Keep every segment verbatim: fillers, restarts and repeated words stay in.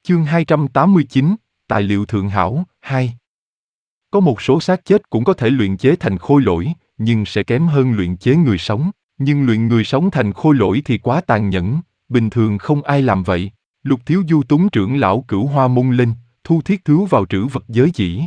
Chương hai trăm tám mươi chín, Tài liệu thượng hảo, hai. Có một số xác chết cũng có thể luyện chế thành khôi lỗi, nhưng sẽ kém hơn luyện chế người sống. Nhưng luyện người sống thành khôi lỗi thì quá tàn nhẫn, bình thường không ai làm vậy. Lục Thiếu Du túng trưởng lão Cửu Hoa Môn lên, thu Thiết Thứu vào trữ vật giới chỉ.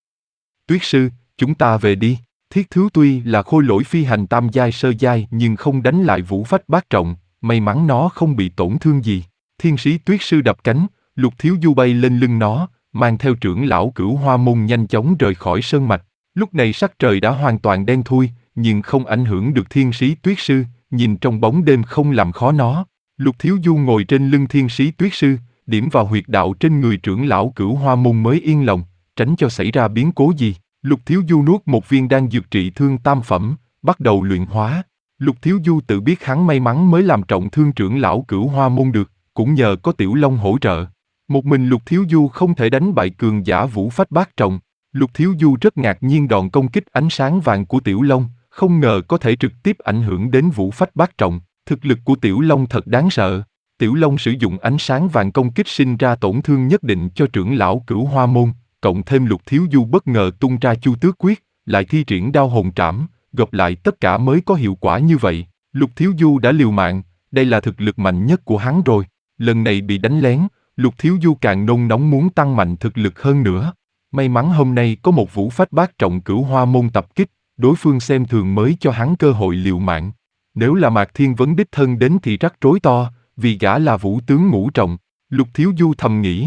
Tuyết sư, chúng ta về đi. Thiết Thứu tuy là khôi lỗi phi hành tam giai sơ giai nhưng không đánh lại vũ phách bát trọng, may mắn nó không bị tổn thương gì. Thiên sĩ Tuyết sư đập cánh, Lục Thiếu Du bay lên lưng nó, mang theo trưởng lão Cửu Hoa Môn nhanh chóng rời khỏi sơn mạch. Lúc này sắc trời đã hoàn toàn đen thui, nhưng không ảnh hưởng được thiên sĩ Tuyết sư, nhìn trong bóng đêm không làm khó nó. Lục Thiếu Du ngồi trên lưng thiên sĩ Tuyết sư, điểm vào huyệt đạo trên người trưởng lão Cửu Hoa Môn mới yên lòng, tránh cho xảy ra biến cố gì. Lục Thiếu Du nuốt một viên đan dược trị thương tam phẩm, bắt đầu luyện hóa. Lục Thiếu Du tự biết hắn may mắn mới làm trọng thương trưởng lão Cửu Hoa Môn được, cũng nhờ có Tiểu Long hỗ trợ. Một mình Lục Thiếu Du không thể đánh bại cường giả vũ phách bát trọng. Lục Thiếu Du rất ngạc nhiên đòn công kích ánh sáng vàng của Tiểu Long, không ngờ có thể trực tiếp ảnh hưởng đến vũ phách bát trọng. Thực lực của Tiểu Long thật đáng sợ. Tiểu Long sử dụng ánh sáng vàng công kích sinh ra tổn thương nhất định cho trưởng lão Cửu Hoa Môn, cộng thêm Lục Thiếu Du bất ngờ tung ra Chu Tước Quyết, lại thi triển đao hồn trảm, gộp lại tất cả mới có hiệu quả như vậy. Lục Thiếu Du đã liều mạng, đây là thực lực mạnh nhất của hắn rồi. Lần này bị đánh lén, Lục Thiếu Du càng nôn nóng muốn tăng mạnh thực lực hơn nữa. May mắn hôm nay có một vũ phách bát trọng Cửu Hoa Môn tập kích, đối phương xem thường mới cho hắn cơ hội liều mạng. Nếu là Mạc Thiên Vấn đích thân đến thì rắc rối to, vì gã là vũ tướng ngũ trọng. Lục Thiếu Du thầm nghĩ.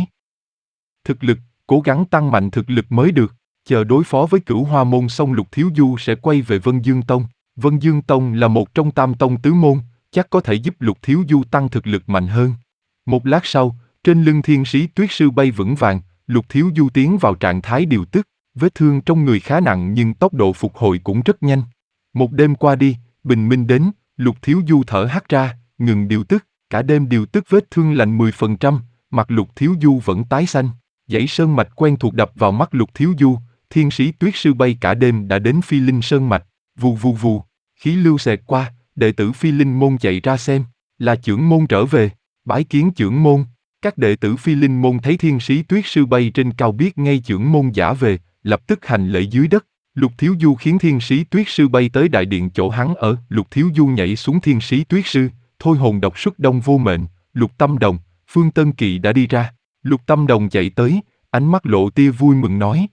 Thực lực, cố gắng tăng mạnh thực lực mới được, chờ đối phó với Cửu Hoa Môn xong Lục Thiếu Du sẽ quay về Vân Dương Tông. Vân Dương Tông là một trong tam tông tứ môn, chắc có thể giúp Lục Thiếu Du tăng thực lực mạnh hơn. Một lát sau, trên lưng thiên sĩ Tuyết sư bay vững vàng, Lục Thiếu Du tiến vào trạng thái điều tức, vết thương trong người khá nặng nhưng tốc độ phục hồi cũng rất nhanh. Một đêm qua đi, bình minh đến, Lục Thiếu Du thở hắt ra, ngừng điều tức, cả đêm điều tức vết thương lành mười phần trăm, mặt Lục Thiếu Du vẫn tái xanh. Dãy sơn mạch quen thuộc đập vào mắt Lục Thiếu Du, thiên sĩ Tuyết sư bay cả đêm đã đến Phi Linh sơn mạch, vù vù vù, khí lưu xẹt qua, đệ tử Phi Linh môn chạy ra xem, là trưởng môn trở về, bái kiến trưởng môn. Các đệ tử Phi Linh môn thấy thiên sĩ Tuyết sư bay trên cao biết ngay trưởng môn giả về, lập tức hành lễ dưới đất. Lục Thiếu Du khiến thiên sĩ Tuyết sư bay tới đại điện chỗ hắn ở, Lục Thiếu Du nhảy xuống thiên sĩ Tuyết sư, thôi hồn độc xuất đông vô mệnh, Lục Tâm Đồng, Phương Tân Kỵ đã đi ra. Lục Tâm Đồng chạy tới, ánh mắt lộ tia vui mừng nói.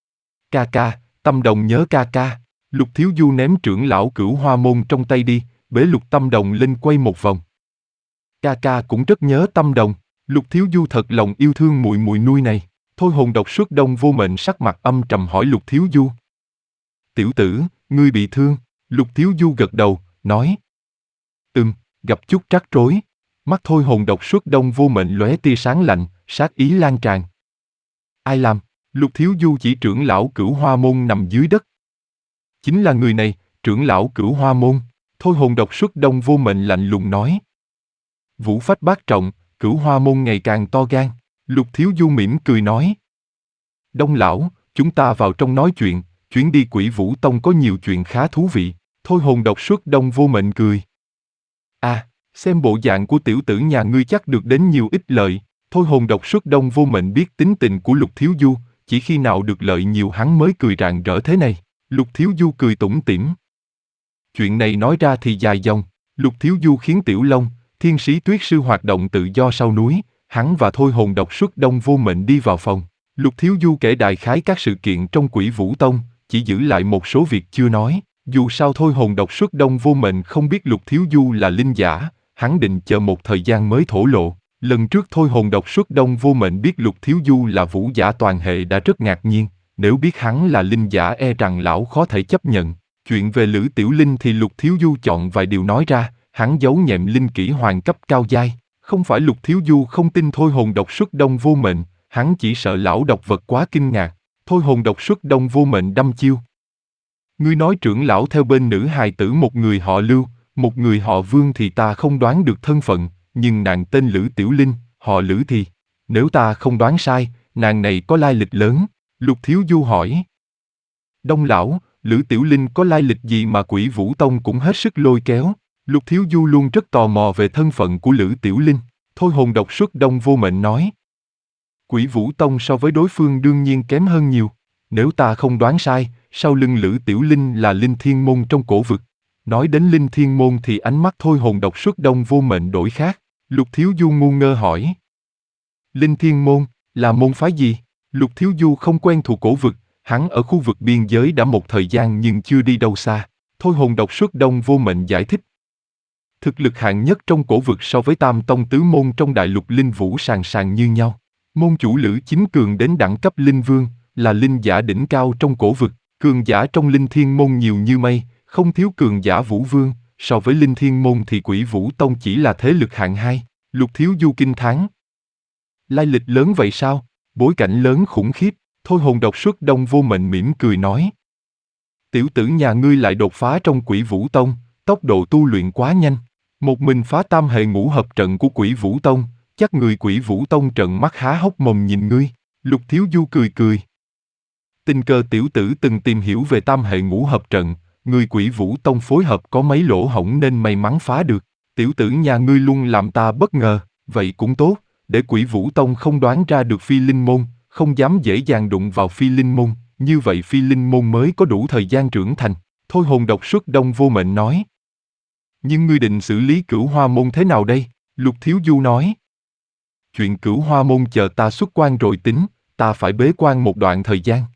Ca ca, Tâm Đồng nhớ ca ca. Lục Thiếu Du ném trưởng lão Cửu Hoa Môn trong tay đi, bế Lục Tâm Đồng lên quay một vòng. Ca ca cũng rất nhớ Tâm Đồng. Lục Thiếu Du thật lòng yêu thương muội muội nuôi này. Thôi hồn độc xuất đông vô mệnh sắc mặt âm trầm hỏi Lục Thiếu Du. Tiểu tử, ngươi bị thương? Lục Thiếu Du gật đầu, nói. Ừm, gặp chút rắc rối. Mắt thôi hồn độc xuất đông vô mệnh lóe tia sáng lạnh, sát ý lan tràn. Ai làm? Lục Thiếu Du chỉ trưởng lão Cửu Hoa Môn nằm dưới đất. Chính là người này, trưởng lão Cửu Hoa Môn. Thôi hồn độc xuất đông vô mệnh lạnh lùng nói. Vũ phách bát trọng, Cửu Hoa Môn ngày càng to gan. Lục Thiếu Du mỉm cười nói. Đông lão, chúng ta vào trong nói chuyện, chuyến đi Quỷ Vũ Tông có nhiều chuyện khá thú vị. Thôi hồn độc xuất đông vô mệnh cười. À, xem bộ dạng của tiểu tử nhà ngươi chắc được đến nhiều ít lợi. Thôi hồn độc xuất đông vô mệnh biết tính tình của Lục Thiếu Du, chỉ khi nào được lợi nhiều hắn mới cười rạng rỡ thế này. Lục Thiếu Du cười tủm tỉm. Chuyện này nói ra thì dài dòng. Lục Thiếu Du khiến Tiểu Long, thiên sĩ Tuyết sư hoạt động tự do sau núi, hắn và thôi hồn độc xuất đông vô mệnh đi vào phòng. Lục Thiếu Du kể đại khái các sự kiện trong Quỷ Vũ Tông, chỉ giữ lại một số việc chưa nói. Dù sao thôi hồn độc xuất đông vô mệnh không biết Lục Thiếu Du là linh giả, hắn định chờ một thời gian mới thổ lộ. Lần trước thôi hồn độc xuất đông vô mệnh biết Lục Thiếu Du là vũ giả toàn hệ đã rất ngạc nhiên, nếu biết hắn là linh giả e rằng lão khó thể chấp nhận. Chuyện về Lữ Tiểu Linh thì Lục Thiếu Du chọn vài điều nói ra, hắn giấu nhẹm linh kỹ hoàng cấp cao giai. Không phải Lục Thiếu Du không tin thôi hồn độc xuất đông vô mệnh, hắn chỉ sợ lão độc vật quá kinh ngạc. Thôi hồn độc xuất đông vô mệnh đâm chiêu. Ngươi nói trưởng lão theo bên nữ hài tử một người họ Lưu, một người họ Vương thì ta không đoán được thân phận, nhưng nàng tên Lữ Tiểu Linh, họ Lữ thì, nếu ta không đoán sai, nàng này có lai lịch lớn. Lục Thiếu Du hỏi. Đông lão, Lữ Tiểu Linh có lai lịch gì mà Quỷ Vũ Tông cũng hết sức lôi kéo? Lục Thiếu Du luôn rất tò mò về thân phận của Lữ Tiểu Linh. Thôi hồn độc xuất đông vô mệnh nói. Quỷ Vũ Tông so với đối phương đương nhiên kém hơn nhiều. Nếu ta không đoán sai, sau lưng Lữ Tiểu Linh là Linh Thiên Môn trong cổ vực. Nói đến Linh Thiên Môn thì ánh mắt Thôi Hồn Độc Xuất Đông Vô Mệnh đổi khác. Lục Thiếu Du ngu ngơ hỏi. Linh Thiên Môn, là môn phái gì? Lục Thiếu Du không quen thuộc cổ vực, hắn ở khu vực biên giới đã một thời gian nhưng chưa đi đâu xa. Thôi Hồn Độc Xuất Đông Vô Mệnh giải thích. Thực lực hạng nhất trong cổ vực so với tam tông tứ môn trong đại lục linh vũ sàn sàn như nhau. Môn chủ Lữ Chính cường đến đẳng cấp linh vương, là linh giả đỉnh cao trong cổ vực, cường giả trong Linh Thiên Môn nhiều như mây, không thiếu cường giả vũ vương, so với Linh Thiên Môn thì Quỷ Vũ Tông chỉ là thế lực hạng hai. Lục Thiếu Du kinh thán. Lai lịch lớn vậy sao? Bối cảnh lớn khủng khiếp. Thôi Hồn Độc Xuất Đông Vô Mệnh mỉm cười nói. Tiểu tử nhà ngươi lại đột phá trong Quỷ Vũ Tông, tốc độ tu luyện quá nhanh. Một mình phá tam hệ ngũ hợp trận của Quỷ Vũ Tông, chắc người Quỷ Vũ Tông trợn mắt há hốc mồm nhìn ngươi. Lục Thiếu Du cười cười. Tình cờ tiểu tử từng tìm hiểu về tam hệ ngũ hợp trận, người Quỷ Vũ Tông phối hợp có mấy lỗ hổng nên may mắn phá được. Tiểu tử nhà ngươi luôn làm ta bất ngờ, vậy cũng tốt, để Quỷ Vũ Tông không đoán ra được Phi Linh Môn, không dám dễ dàng đụng vào Phi Linh Môn, như vậy Phi Linh Môn mới có đủ thời gian trưởng thành. Thôi Hồn Độc Xuất Đông Vô Mệnh nói. Nhưng ngươi định xử lý Cửu Hoa Môn thế nào đây? Lục Thiếu Du nói. Chuyện Cửu Hoa Môn chờ ta xuất quan rồi tính, ta phải bế quan một đoạn thời gian.